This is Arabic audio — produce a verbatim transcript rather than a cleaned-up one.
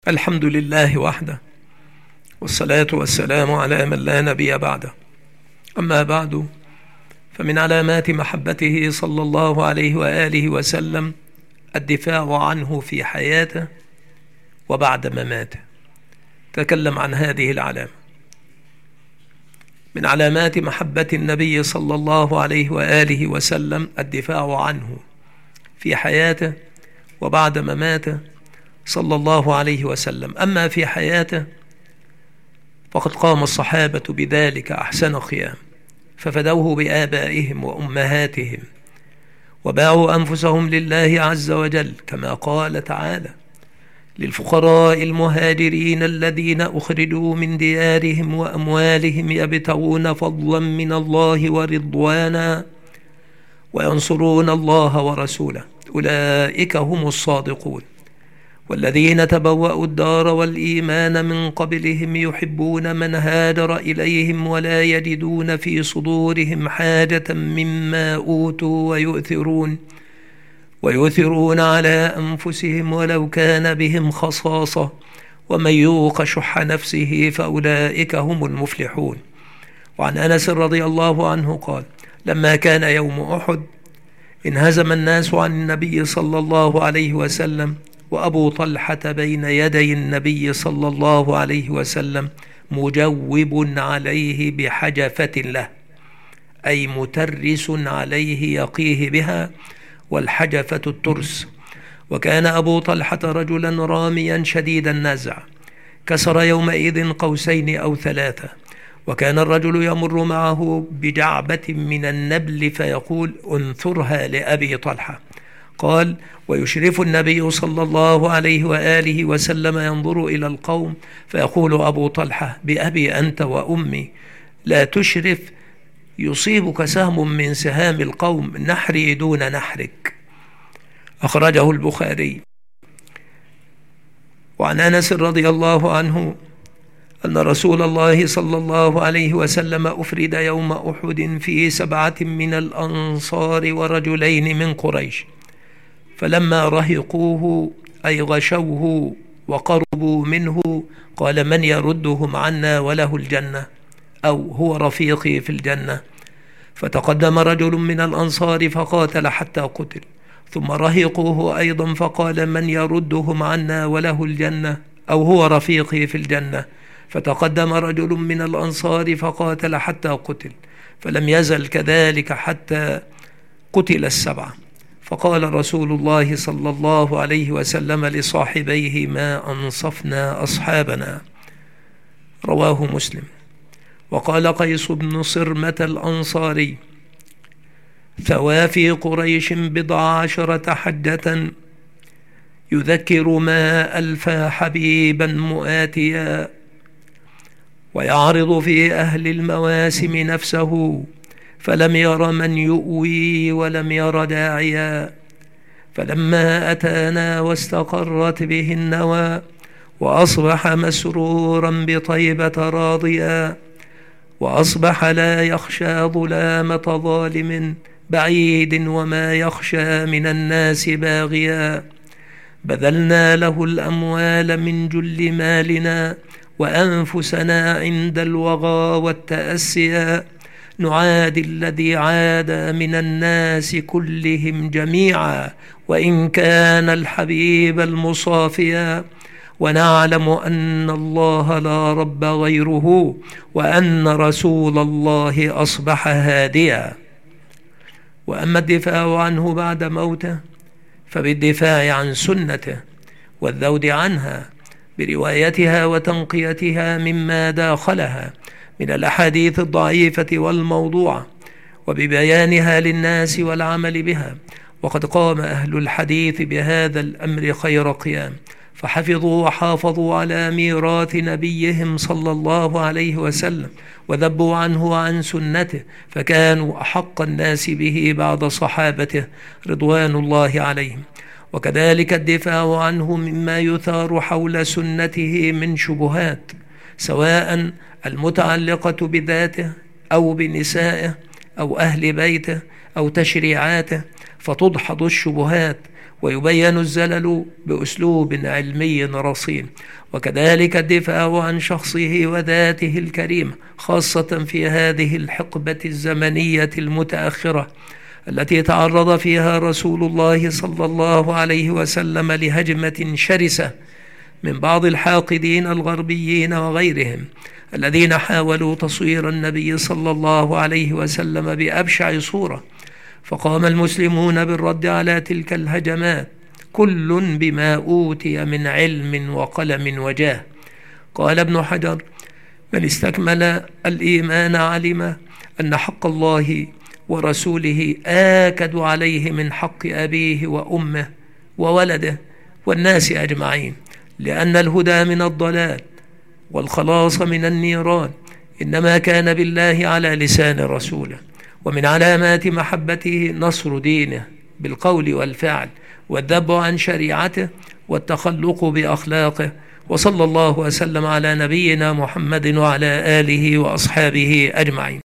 الحمد لله وحده، والصلاة والسلام على من لا نبي بعده. أما بعد، فمن علامات محبته صلى الله عليه وآله وسلم الدفاع عنه في حياته وبعد مماته. تكلم عن هذه العلامة. من علامات محبة النبي صلى الله عليه وآله وسلم الدفاع عنه في حياته وبعد مماته صلى الله عليه وسلم. أما في حياته فقد قام الصحابة بذلك أحسن قيام، ففدوه بآبائهم وأمهاتهم وباعوا أنفسهم لله عز وجل، كما قال تعالى: للفقراء المهاجرين الذين أخرجوا من ديارهم وأموالهم يبتغون فضلا من الله ورضوانا وينصرون الله ورسوله أولئك هم الصادقون. والذين تبوأوا الدار والإيمان من قبلهم يحبون من هاجر إليهم ولا يجدون في صدورهم حاجة مما أوتوا ويؤثرون ويؤثرون على أنفسهم ولو كان بهم خصاصة ومن يوق شح نفسه فأولئك هم المفلحون. وعن أنس رضي الله عنه قال: لما كان يوم أحد انهزم الناس عن النبي صلى الله عليه وسلم، وأبو طلحة بين يدي النبي صلى الله عليه وسلم مجوب عليه بحجفة له، أي مترس عليه يقيه بها، والحجفة الترس. وكان أبو طلحة رجلا راميا شديد النزع، كسر يومئذ قوسين أو ثلاثة. وكان الرجل يمر معه بجعبة من النبل فيقول: انثرها لأبي طلحة. قال: ويشرف النبي صلى الله عليه وآله وسلم ينظر إلى القوم فيقول أبو طلحة: بأبي أنت وأمي لا تشرف، يصيبك سهم من سهام القوم، نحري دون نحرك. أخرجه البخاري. وعن أنس رضي الله عنه أن رسول الله صلى الله عليه وسلم أفرد يوم أحد في سبعة من الأنصار ورجلين من قريش، فلما رهقوه أي غشوه وقربوا منه قال: من يردهم عنا وله الجنة، أو هو رفيقي في الجنة. فتقدم رجل من الأنصار فقاتل حتى قتل، ثم رهقوه أيضا فقال: من يردهم عنا وله الجنة، أو هو رفيقي في الجنة. فتقدم رجل من الأنصار فقاتل حتى قتل، فلم يزل كذلك حتى قتل السبعة. فقال رسول الله صلى الله عليه وسلم لصاحبيه: ما أنصفنا أصحابنا. رواه مسلم. وقال قيس بن صرمة الأنصاري: ثوى في قريش بضع عشرة حجة يذكر ما ألفى حبيبا مؤاتيا، ويعرض في أهل المواسم نفسه، فلم ير من يؤوي ولم ير داعيا. فلما أتانا واستقرت به النوى، وأصبح مسرورا بطيبة راضيا، وأصبح لا يخشى ظلامة ظالم بعيد وما يخشى من الناس باغيا. بذلنا له الأموال من جل مالنا وأنفسنا عند الوغى والتأسيا، نعادي الذي عاد من الناس كلهم جميعا وإن كان الحبيب المصافيا، ونعلم أن الله لا رب غيره وأن رسول الله أصبح هاديا. وأما الدفاع عنه بعد موته فبالدفاع عن سنته والذود عنها بروايتها وتنقيتها مما داخلها من الأحاديث الضعيفة والموضوعة، وببيانها للناس والعمل بها. وقد قام أهل الحديث بهذا الأمر خير قيام، فحفظوا وحافظوا على ميراث نبيهم صلى الله عليه وسلم، وذبوا عنه وعن سنته، فكانوا أحق الناس به بعد صحابته رضوان الله عليهم. وكذلك الدفاع عنه مما يثار حول سنته من شبهات، سواء المتعلقة بذاته أو بنسائه أو أهل بيته أو تشريعاته، فتدحض الشبهات ويبين الزلل بأسلوب علمي رصين، وكذلك الدفاع عن شخصه وذاته الكريمة، خاصة في هذه الحقبة الزمنية المتأخرة التي تعرض فيها رسول الله صلى الله عليه وسلم لهجمة شرسة من بعض الحاقدين الغربيين وغيرهم الذين حاولوا تصوير النبي صلى الله عليه وسلم بأبشع صورة. فقام المسلمون بالرد على تلك الهجمات كل بما أوتي من علم وقلم وجاه. قال ابن حجر: من استكمل الإيمان علم أن حق الله ورسوله آكد عليه من حق أبيه وأمه وولده والناس أجمعين، لأن الهدى من الضلال والخلاص من النيران إنما كان بالله على لسان رسوله. ومن علامات محبته نصر دينه بالقول والفعل، والذب عن شريعته والتخلق بأخلاقه. وصلى الله وسلم على نبينا محمد وعلى آله وأصحابه أجمعين.